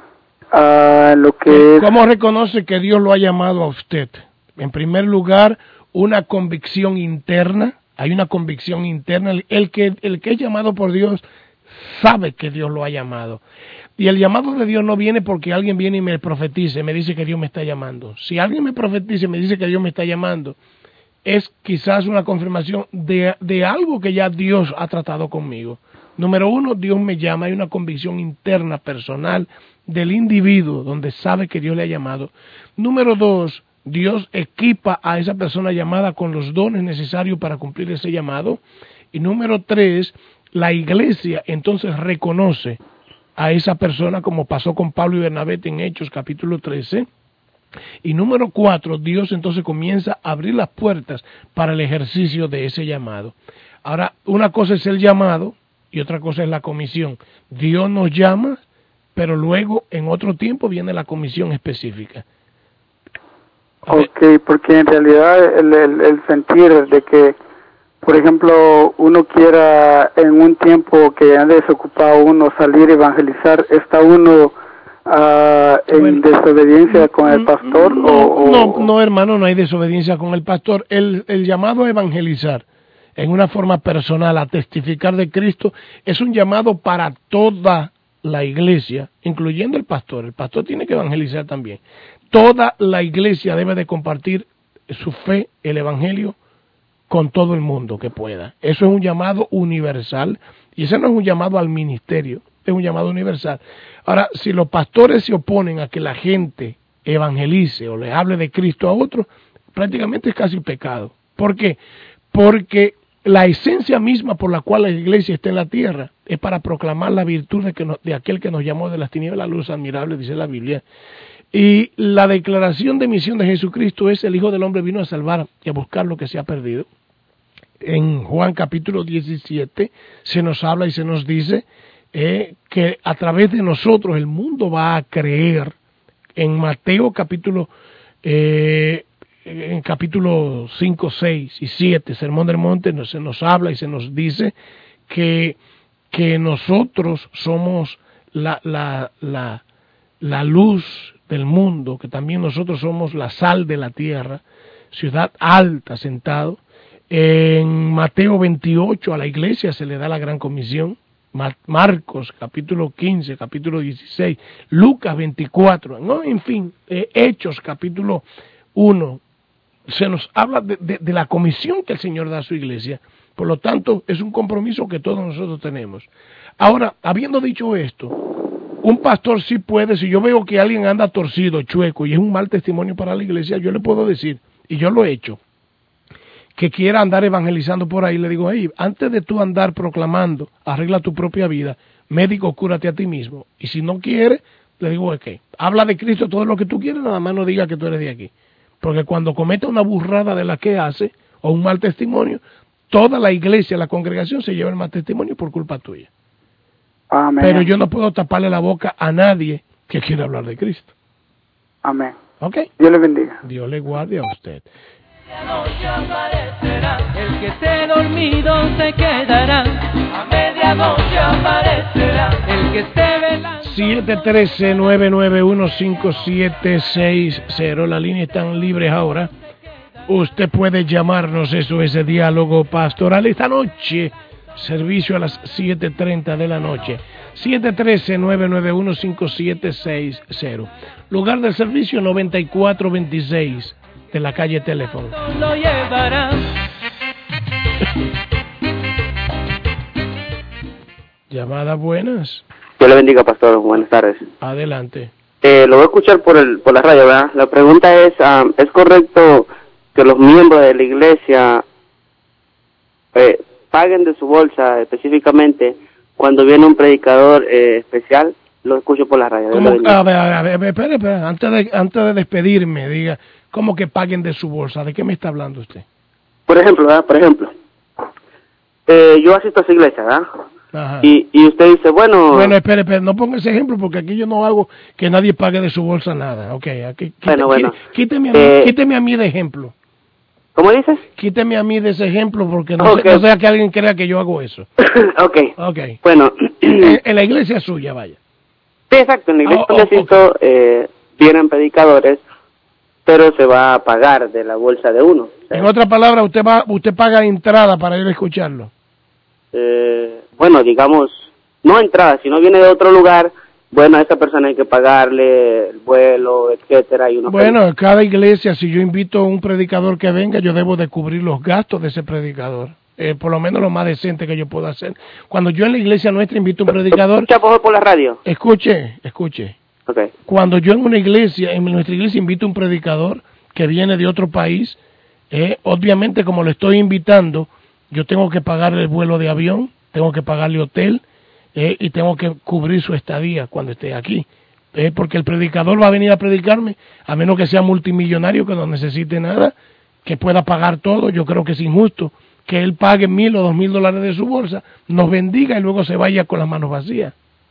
uh, lo que es? ¿Cómo reconoce que Dios lo ha llamado a usted? En primer lugar, una convicción interna. Hay una convicción interna. El, el que el que es llamado por Dios sabe que Dios lo ha llamado. Y el llamado de Dios no viene porque alguien viene y me profetice, me dice que Dios me está llamando. Si alguien me profetice y me dice que Dios me está llamando, es quizás una confirmación de, de algo que ya Dios ha tratado conmigo. Número uno, Dios me llama, hay una convicción interna, personal, del individuo, donde sabe que Dios le ha llamado. Número dos, Dios equipa a esa persona llamada con los dones necesarios para cumplir ese llamado. Y número tres, la iglesia entonces reconoce a esa persona, como pasó con Pablo y Bernabé en Hechos capítulo trece. Y número cuatro, Dios entonces comienza a abrir las puertas para el ejercicio de ese llamado. Ahora, una cosa es el llamado y otra cosa es la comisión. Dios nos llama, pero luego en otro tiempo viene la comisión específica. Ok, porque en realidad el, el, el sentir de que, por ejemplo, uno quiera en un tiempo que ande desocupado uno salir a evangelizar, ¿está uno uh, en bueno, desobediencia con el pastor? No, o, no, o... no, hermano, no hay desobediencia con el pastor. El, el llamado a evangelizar en una forma personal, a testificar de Cristo, es un llamado para toda la iglesia, incluyendo el pastor. El pastor tiene que evangelizar también. Toda la iglesia debe de compartir su fe, el evangelio, con todo el mundo que pueda. Eso es un llamado universal, y ese no es un llamado al ministerio, es un llamado universal. Ahora, si los pastores se oponen a que la gente evangelice o le hable de Cristo a otros, prácticamente es casi pecado. ¿Por qué? Porque la esencia misma por la cual la iglesia está en la tierra es para proclamar la virtud de, que nos, de aquel que nos llamó de las tinieblas a la luz admirable, dice la Biblia. Y la declaración de misión de Jesucristo es: el Hijo del Hombre vino a salvar y a buscar lo que se ha perdido. En Juan capítulo diecisiete se nos habla y se nos dice eh, que a través de nosotros el mundo va a creer. En Mateo capítulo eh, en capítulo cinco, seis y siete, Sermón del Monte, se nos habla y se nos dice que, que nosotros somos la, la, la, la luz del mundo, que también nosotros somos la sal de la tierra, ciudad alta, sentado. En Mateo veintiocho a la iglesia se le da la gran comisión. Marcos capítulo quince, capítulo dieciséis, Lucas veinticuatro, ¿no? En fin, eh, Hechos capítulo uno, se nos habla de, de, de la comisión que el Señor da a su iglesia. Por lo tanto, es un compromiso que todos nosotros tenemos. Ahora, habiendo dicho esto, un pastor sí puede, si yo veo que alguien anda torcido, chueco, y es un mal testimonio para la iglesia, yo le puedo decir, y yo lo he hecho, que quiera andar evangelizando por ahí, le digo: hey, antes de tú andar proclamando, arregla tu propia vida, médico, cúrate a ti mismo. Y si no quiere, le digo: ok, habla de Cristo todo lo que tú quieres, nada más no diga que tú eres de aquí. Porque cuando cometa una burrada de la que hace, o un mal testimonio, toda la iglesia, la congregación se lleva el mal testimonio por culpa tuya. Amén. Pero yo no puedo taparle la boca a nadie que quiera hablar de Cristo. Amén. ¿Ok? Dios le bendiga. Dios le guarde a usted. Medianoche aparecerá, el que esté dormido se quedará. A medianoche aparecerá, el que esté velando. siete uno tres, nueve nueve uno, cinco siete seis cero, la línea están libres ahora. Usted puede llamarnos, eso es el diálogo pastoral. Esta noche servicio a las siete treinta de la noche. siete uno tres, nueve nueve uno, cinco siete seis cero. Lugar del servicio noventa y cuatro veintiséis de la calle Teléfono. Lo llevará. Llamada buenas. Dios le bendiga, pastor. Buenas tardes. Adelante. Eh, lo voy a escuchar por el por la radio, ¿verdad? La pregunta es, um, ¿es correcto que los miembros de la iglesia eh, paguen de su bolsa específicamente cuando viene un predicador eh, especial? Lo escucho por la radio. ¿Cómo? A ver, a ver, espera, espera, antes de, antes de despedirme, diga, ¿cómo que paguen de su bolsa? ¿De qué me está hablando usted? Por ejemplo, ¿verdad? Por ejemplo, eh, yo asisto a esa iglesia, ¿verdad? Ajá. Y, y usted dice, bueno... Bueno, espere, espere, no ponga ese ejemplo porque aquí yo no hago que nadie pague de su bolsa nada. Ok, aquí, quite, bueno, bueno. Quíteme a, mí, Eh, quíteme a mí de ejemplo. ¿Cómo dices? Quíteme a mí de ese ejemplo porque no, Okay. sé, no sea que alguien crea que yo hago eso. Ok. Ok. Bueno. en, en la iglesia suya, vaya. Sí, exacto. En la iglesia Oh, donde oh, asisto eh, vienen predicadores, pero se va a pagar de la bolsa de uno. En otras palabras, usted va, usted paga entrada para ir a escucharlo. Eh, bueno, digamos, no entrada, si no viene de otro lugar, bueno, a esa persona hay que pagarle el vuelo, etcétera. Y uno Bueno, en cada iglesia, si yo invito a un predicador que venga, yo debo de cubrir los gastos de ese predicador. Eh, por lo menos lo más decente que yo puedo hacer. Cuando yo en la iglesia nuestra invito a un predicador... ¿Escucha por la radio? Escuche, escuche. Okay. Cuando yo en una iglesia, en nuestra iglesia invito a un predicador que viene de otro país, eh, obviamente como lo estoy invitando, yo tengo que pagarle el vuelo de avión, tengo que pagarle hotel eh, y tengo que cubrir su estadía cuando esté aquí. Eh, porque el predicador va a venir a predicarme, a menos que sea multimillonario, que no necesite nada, que pueda pagar todo. Yo creo que es injusto que él pague mil o dos mil dólares de su bolsa, nos bendiga y luego se vaya con las manos vacías.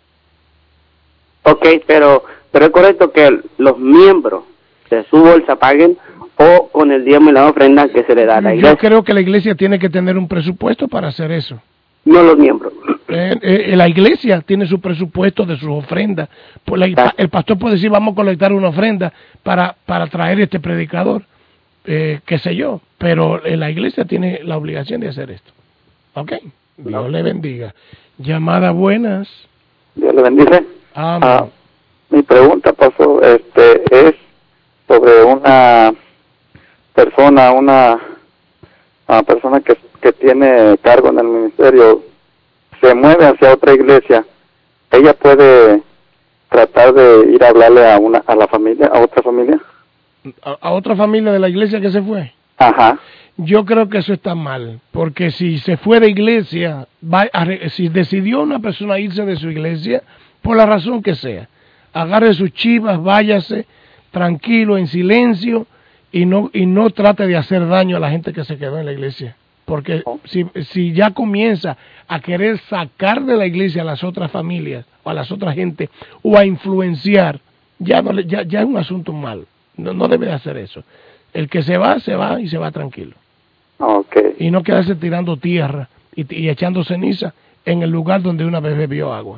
Ok, pero, pero es correcto que los miembros de su bolsa paguen o con el diezmo y la ofrenda que se le da a la iglesia. Yo creo que la iglesia tiene que tener un presupuesto para hacer eso. No los miembros. Eh, eh, la iglesia tiene su presupuesto de sus ofrendas. Pues la, el pastor puede decir, vamos a colectar una ofrenda para, para traer este predicador, eh, qué sé yo. Pero eh, la iglesia tiene la obligación de hacer esto. Ok, Dios no. le bendiga. Llamada buenas. Dios le bendice. Amén. Ah, mi pregunta, pasó, este, es sobre una persona, una, una persona que, que tiene cargo en el ministerio, se mueve hacia otra iglesia. ¿Ella puede tratar de ir a hablarle a una, a la familia, a otra familia? ¿A, a otra familia de la iglesia que se fue? Ajá. Yo creo que eso está mal, porque si se fue de iglesia, va a, si decidió una persona irse de su iglesia, por la razón que sea, agarre sus chivas, váyase tranquilo, en silencio, y no y no trate de hacer daño a la gente que se quedó en la iglesia. Porque si, si ya comienza a querer sacar de la iglesia a las otras familias, o a las otras gente, o a influenciar, ya, no le, ya, ya es un asunto mal. No, no debe de hacer eso. El que se va, se va y se va tranquilo. Okay. Y no quedarse tirando tierra y, y echando ceniza en el lugar donde una vez bebió agua.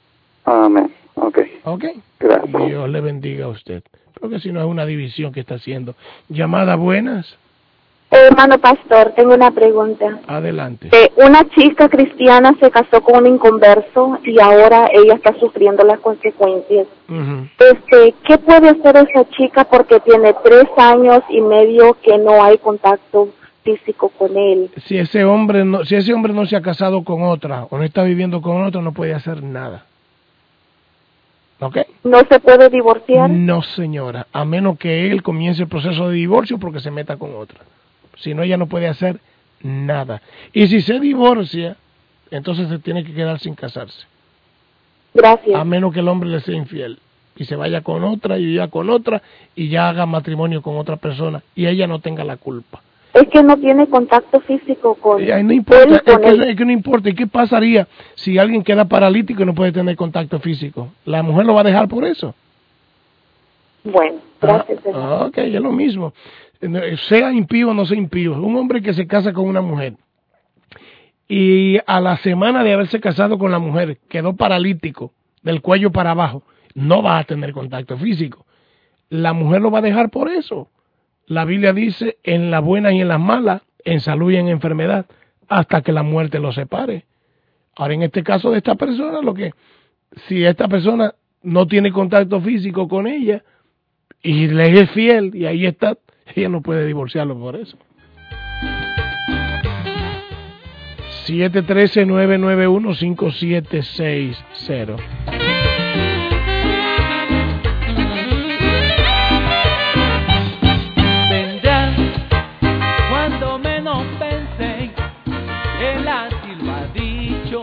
Amén. Ok. Ok. Gracias. Dios le bendiga a usted. Creo que si no es una división que está haciendo. Llamada buenas. Hermano pastor, tengo una pregunta. Adelante. Eh, una chica cristiana se casó con un inconverso y ahora ella está sufriendo las consecuencias. Uh-huh. Este, ¿qué puede hacer esa chica porque tiene tres años y medio que no hay contacto físico con él? Si ese hombre no, si ese hombre no se ha casado con otra o no está viviendo con otra, no puede hacer nada. ¿Ok? ¿No se puede divorciar? No, señora, a menos que él comience el proceso de divorcio porque se meta con otra. Si no, ella no puede hacer nada. Y si se divorcia, entonces se tiene que quedar sin casarse. Gracias. A menos que el hombre le sea infiel y se vaya con otra y ya con otra y ya haga matrimonio con otra persona y ella no tenga la culpa. Es que no tiene contacto físico con él. No importa, él, es, con que, él. es que no importa. ¿Y qué pasaría si alguien queda paralítico y no puede tener contacto físico? ¿La mujer lo va a dejar por eso? Bueno, gracias. Ah, ok, es lo mismo. Sea impío o no sea impío. Un hombre que se casa con una mujer y a la semana de haberse casado con la mujer quedó paralítico del cuello para abajo, no va a tener contacto físico. La mujer lo va a dejar por eso. La Biblia dice, en las buenas y en las malas, en salud y en enfermedad, hasta que la muerte los separe. Ahora, en este caso de esta persona, lo que si esta persona no tiene contacto físico con ella y le es fiel, y ahí está, ella no puede divorciarlo por eso. siete uno tres, nueve nueve uno, cinco siete seis cero. Vendrán cuando menos pensé, él así lo ha dicho.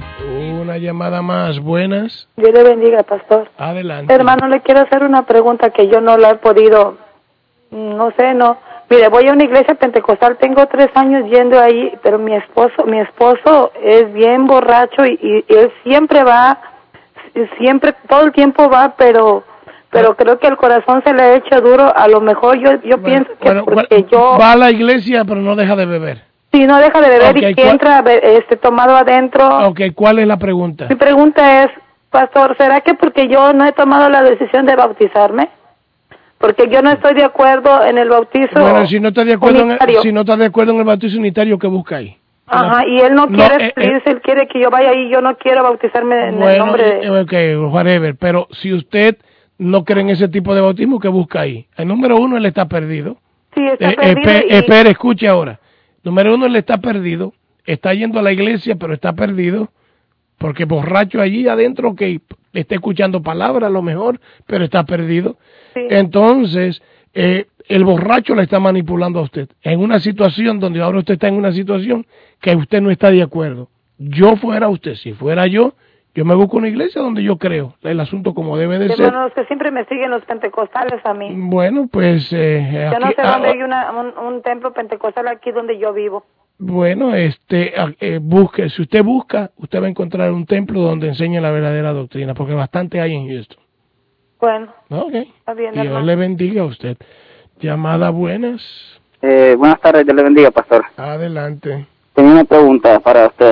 Una llamada más, buenas. Dios le bendiga, pastor. Adelante. Hermano, le quiero hacer una pregunta que yo no la he podido, no sé, no. Mire, voy a una iglesia pentecostal, tengo tres años yendo ahí, pero mi esposo, mi esposo es bien borracho y, y él siempre va, siempre, todo el tiempo va, pero, pero creo que el corazón se le ha hecho duro. A lo mejor yo, yo bueno, pienso que bueno, porque yo va a la iglesia, pero no deja de beber. Sí, no deja de beber. Okay, y que ¿cuál? entra este tomado adentro. Ok, ¿cuál es la pregunta? Mi pregunta es, pastor, ¿será que porque yo no he tomado la decisión de bautizarme? Porque yo no estoy de acuerdo en el bautizo Bueno, si no está de acuerdo en el, unitario. si no está de acuerdo en el bautizo unitario, ¿qué busca ahí? Ajá, La- y él no no, quiere eh, salirse, él quiere que yo vaya ahí, yo no quiero bautizarme en el Bueno, nombre de... eh, ok, whatever, pero si usted no cree en ese tipo de bautismo, ¿qué busca ahí? El número uno, él está perdido. Sí, está Eh, perdido espe- y- Espere, escuche ahora. Número uno, él está perdido, está yendo a la iglesia, pero está perdido, porque borracho allí adentro, que está escuchando palabras a lo mejor, pero está perdido. Sí. Entonces, eh, el borracho le está manipulando a usted en una situación donde ahora usted está en una situación que usted no está de acuerdo. Yo fuera usted, si fuera yo, yo me busco una iglesia donde yo creo el asunto como debe de ser. Hermano, los que siempre me siguen los pentecostales a mí. Bueno, pues eh, Yo no aquí- sé dónde ah, hay una, un, un templo pentecostal aquí donde yo vivo. bueno, este, ah, eh, busque, si usted busca, usted va a encontrar un templo donde enseñe la verdadera doctrina, porque bastante hay en Houston. Bueno, Ok, está bien, Dios hermano. le bendiga a usted. Llamada buenas, Eh, buenas tardes, Dios le bendiga, pastor. adelante. Tengo una pregunta para usted.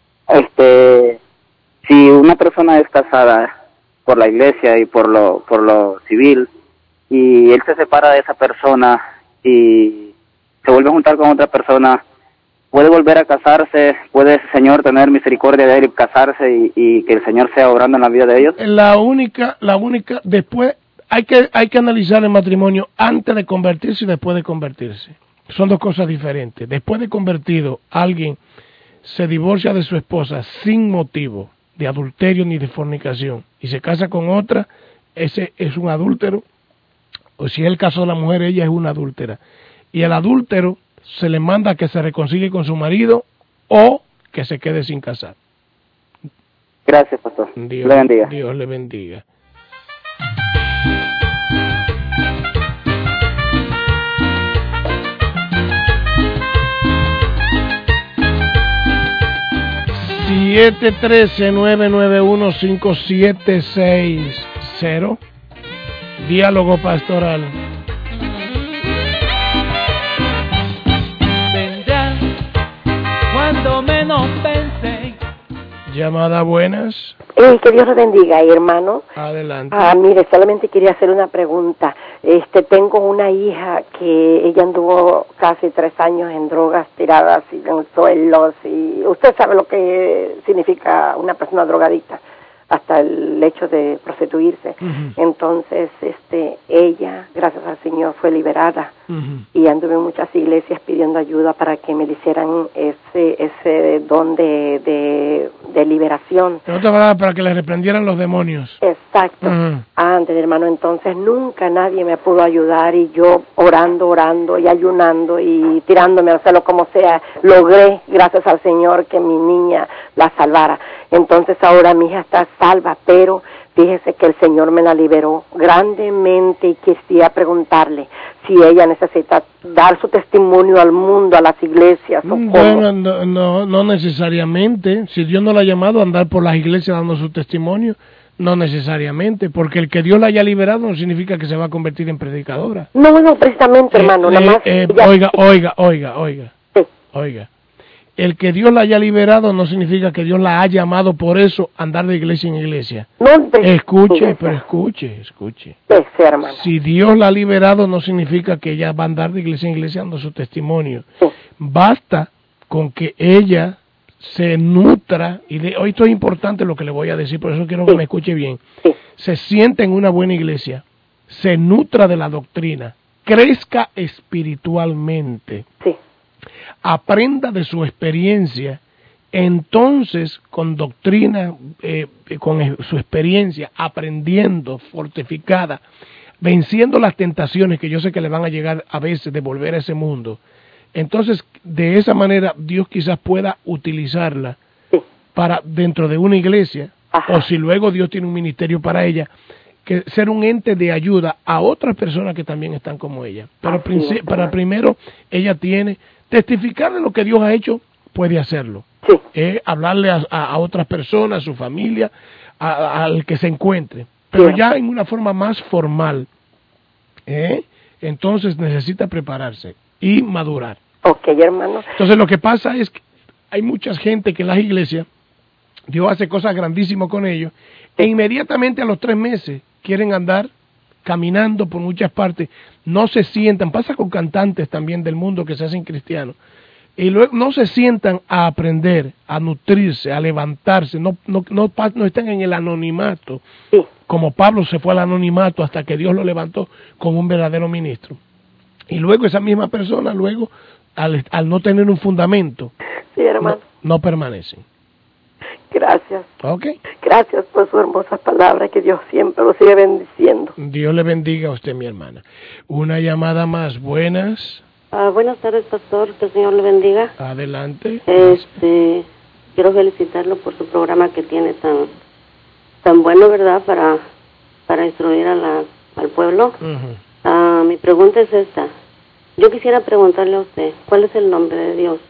Este, si una persona es casada por la iglesia y por lo por lo civil y él se separa de esa persona y se vuelve a juntar con otra persona, ¿puede volver a casarse? ¿Puede ese señor tener misericordia de él y casarse y, y que el Señor sea obrando en la vida de ellos? La única, la única, después hay que hay que analizar el matrimonio antes de convertirse y después de convertirse. Son dos cosas diferentes. Después de convertido, alguien se divorcia de su esposa sin motivo de adulterio ni de fornicación y se casa con otra, ese es un adúltero. O si es el caso de la mujer, ella es una adúltera. Y el adúltero se le manda que se reconcilie con su marido o que se quede sin casar. Gracias, pastor. Dios le bendiga. Dios le bendiga. siete uno tres, nueve nueve uno, cinco siete seis cero. Diálogo pastoral. Vendrán cuando menos pensé. Llamada buenas. Eh, que Dios lo bendiga, hermano. Adelante. Ah, mire, solamente quería hacer una pregunta. Este, tengo una hija que ella anduvo casi tres años en drogas tiradas y en suelos y usted sabe lo que significa una persona drogadicta, hasta el hecho de prostituirse. Uh-huh. Entonces, este, ella, gracias al Señor, fue liberada. Uh-huh. Y anduve en muchas iglesias pidiendo ayuda para que me le hicieran ese ese don de, de, de liberación. En otras palabras, para que le reprendieran los demonios. Exacto. Uh-huh. Antes, hermano, entonces nunca nadie me pudo ayudar y yo orando, orando y ayunando y tirándome al cielo como sea, logré, gracias al Señor, que mi niña la salvara. Entonces ahora mi hija está salva, pero fíjese que el Señor me la liberó grandemente y quisiera preguntarle si ella necesita dar su testimonio al mundo, a las iglesias, o cómo. Bueno, no, no, no necesariamente. Si Dios no la ha llamado a andar por las iglesias dando su testimonio, no necesariamente, porque el que Dios la haya liberado no significa que se va a convertir en predicadora. No, no, precisamente, hermano, Eh, nada eh, más. eh, ella- oiga, oiga, oiga, oiga, oiga. El que Dios la haya liberado no significa que Dios la haya llamado por eso a andar de iglesia en iglesia. No, de- Escuche, pero escuche, escuche. Ese, hermano. Si Dios la ha liberado no significa que ella va a andar de iglesia en iglesia dando su testimonio. Basta con que ella se nutra, y de, hoy esto es importante lo que le voy a decir, por eso quiero que me escuche bien, se sienta en una buena iglesia, se nutra de la doctrina, crezca espiritualmente, aprenda de su experiencia, entonces con doctrina, eh, con su experiencia, aprendiendo, fortificada, venciendo las tentaciones que yo sé que le van a llegar a veces de volver a ese mundo, entonces de esa manera Dios quizás pueda utilizarla sí. para dentro de una iglesia, Ajá. o si luego Dios tiene un ministerio para ella, que ser un ente de ayuda a otras personas que también están como ella. Pero Así para primero ella tiene testificar de lo que Dios ha hecho, puede hacerlo. Sí. Eh, hablarle a, a, a otras personas, a su familia, a, a, al que se encuentre. Pero sí. ya en una forma más formal, eh, entonces necesita prepararse y madurar. Ok, hermano. Entonces lo que pasa es que hay mucha gente que en las iglesias, Dios hace cosas grandísimas con ellos, e inmediatamente a los tres meses quieren andar caminando por muchas partes, no se sientan, pasa con cantantes también del mundo que se hacen cristianos, y luego no se sientan a aprender, a nutrirse, a levantarse, no, no, no, no están en el anonimato, sí. como Pablo se fue al anonimato hasta que Dios lo levantó como un verdadero ministro. Y luego esa misma persona, luego, al, al no tener un fundamento, sí, hermano. No, no permanecen. Gracias. Okay. Gracias por su hermosa palabra, que Dios siempre lo siga bendiciendo. Dios le bendiga a usted, mi hermana. Una llamada más. Buenas. Uh, buenas tardes, pastor. Que el Señor le bendiga. Adelante. Este, quiero felicitarlo por su programa que tiene tan tan bueno, ¿verdad? Para para instruir a la, al pueblo. Uh-huh. Uh, mi pregunta es esta. Yo quisiera preguntarle a usted, ¿cuál es el nombre de Dios?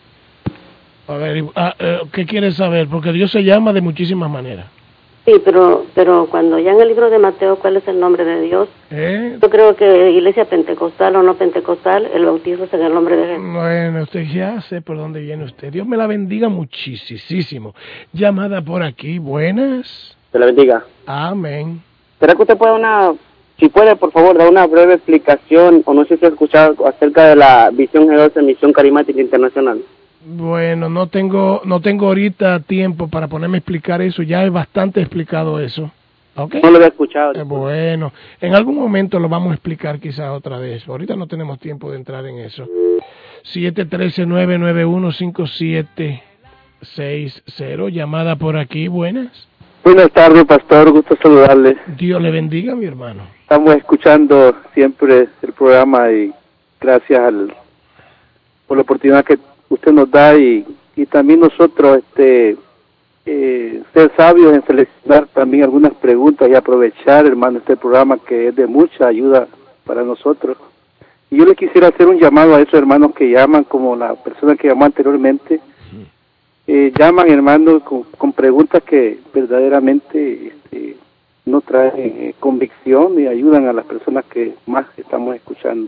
A ver, ¿qué quiere saber? Porque Dios se llama de muchísimas maneras. Sí, pero pero cuando ya en el libro de Mateo, ¿cuál es el nombre de Dios? ¿Eh? Yo creo que iglesia pentecostal o no pentecostal, el bautizo es en el nombre de Jesús. Bueno, usted ya sé por dónde viene usted. Dios me la bendiga muchísimo. Llamada por aquí, buenas. Te la bendiga. Amén. ¿Será que usted puede una, si puede, por favor, dar una breve explicación, o no sé si ha escuchado acerca de la Visión G doce, Misión Carismática Internacional? Bueno, no tengo no tengo ahorita tiempo para ponerme a explicar eso, ya es bastante explicado eso. ¿Okay? No lo había escuchado. Eh, bueno, en algún momento lo vamos a explicar quizás otra vez, ahorita no tenemos tiempo de entrar en eso. siete uno tres, nueve nueve uno, cinco siete seis cero, llamada por aquí, buenas. Buenas tardes, pastor, gusto saludarle. Dios le bendiga, mi hermano. Estamos escuchando siempre el programa y gracias al, por la oportunidad que usted nos da y, y también nosotros este eh, ser sabios en seleccionar también algunas preguntas y aprovechar, hermano, este programa que es de mucha ayuda para nosotros. Y yo le quisiera hacer un llamado a esos hermanos que llaman, como la persona que llamó anteriormente, eh, llaman, hermano, con, con preguntas que verdaderamente este, no traen eh, convicción y ayudan a las personas que más estamos escuchando.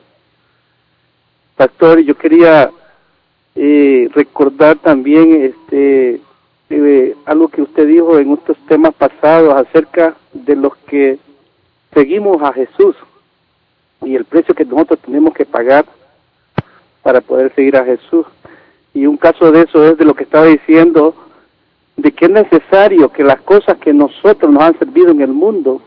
Pastor, yo quería Eh, recordar también este eh, algo que usted dijo en otros temas pasados acerca de los que seguimos a Jesús y el precio que nosotros tenemos que pagar para poder seguir a Jesús. Y un caso de eso es de lo que estaba diciendo, de que es necesario que las cosas que nosotros nos han servido en el mundo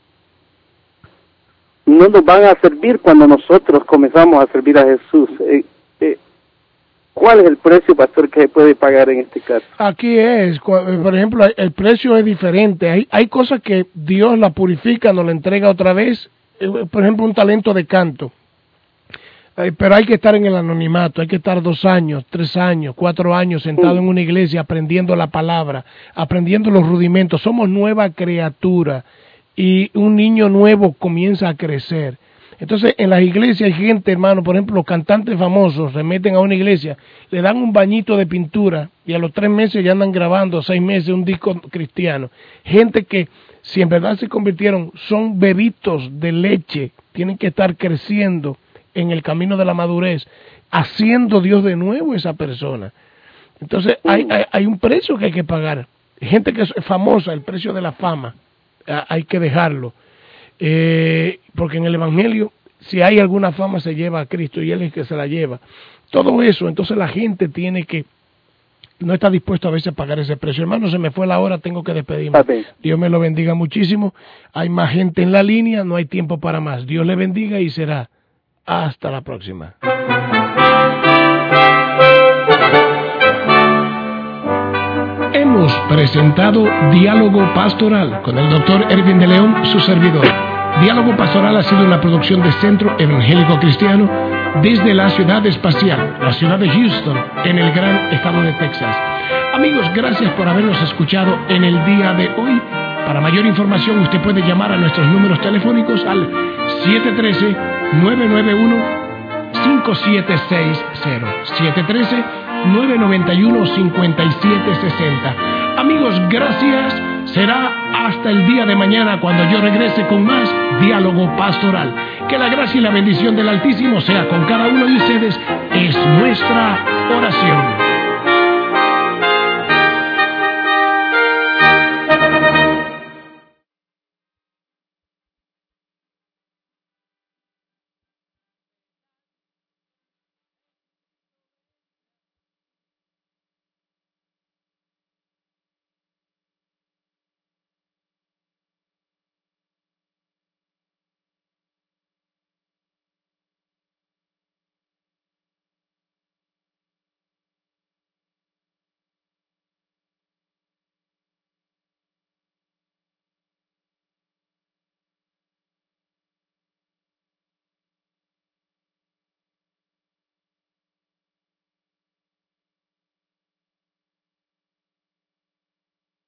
no nos van a servir cuando nosotros comenzamos a servir a Jesús. Eh, eh, ¿Cuál es el precio, pastor, que se puede pagar en este caso? Aquí es, por ejemplo, el precio es diferente. Hay, hay cosas que Dios la purifica, nos la entrega otra vez. Por ejemplo, un talento de canto. Pero hay que estar en el anonimato, hay que estar dos años, tres años, cuatro años sentado en una iglesia aprendiendo la palabra, aprendiendo los rudimentos. Somos nueva criatura y un niño nuevo comienza a crecer. Entonces, en las iglesias hay gente, hermano, por ejemplo, los cantantes famosos se meten a una iglesia, le dan un bañito de pintura y a los tres meses ya andan grabando, seis meses, un disco cristiano. Gente que, si en verdad se convirtieron, son bebitos de leche, tienen que estar creciendo en el camino de la madurez, haciendo Dios de nuevo esa persona. Entonces, hay, hay, hay un precio que hay que pagar. Gente que es famosa, el precio de la fama, hay que dejarlo. Eh, porque en el Evangelio, si hay alguna fama, se lleva a Cristo y Él es el que se la lleva. Todo eso, entonces la gente tiene que no está dispuesto a veces a pagar ese precio. Hermano, se me fue la hora, tengo que despedirme. Amén. Dios me lo bendiga muchísimo. Hay más gente en la línea, no hay tiempo para más. Dios le bendiga y será hasta la próxima. Hemos presentado Diálogo Pastoral con el doctor Erwin de León, su servidor. Diálogo Pastoral ha sido una producción de Centro Evangélico Cristiano desde la ciudad espacial, la ciudad de Houston, en el gran estado de Texas. Amigos, gracias por habernos escuchado en el día de hoy. Para mayor información, usted puede llamar a nuestros números telefónicos al siete uno tres, nueve nueve uno, cinco siete seis cero, siete uno tres, nueve nueve uno, cinco siete seis cero. Amigos, gracias. Será hasta el día de mañana cuando yo regrese con más Diálogo Pastoral. Que la gracia y la bendición del Altísimo sea con cada uno de ustedes. Es nuestra oración.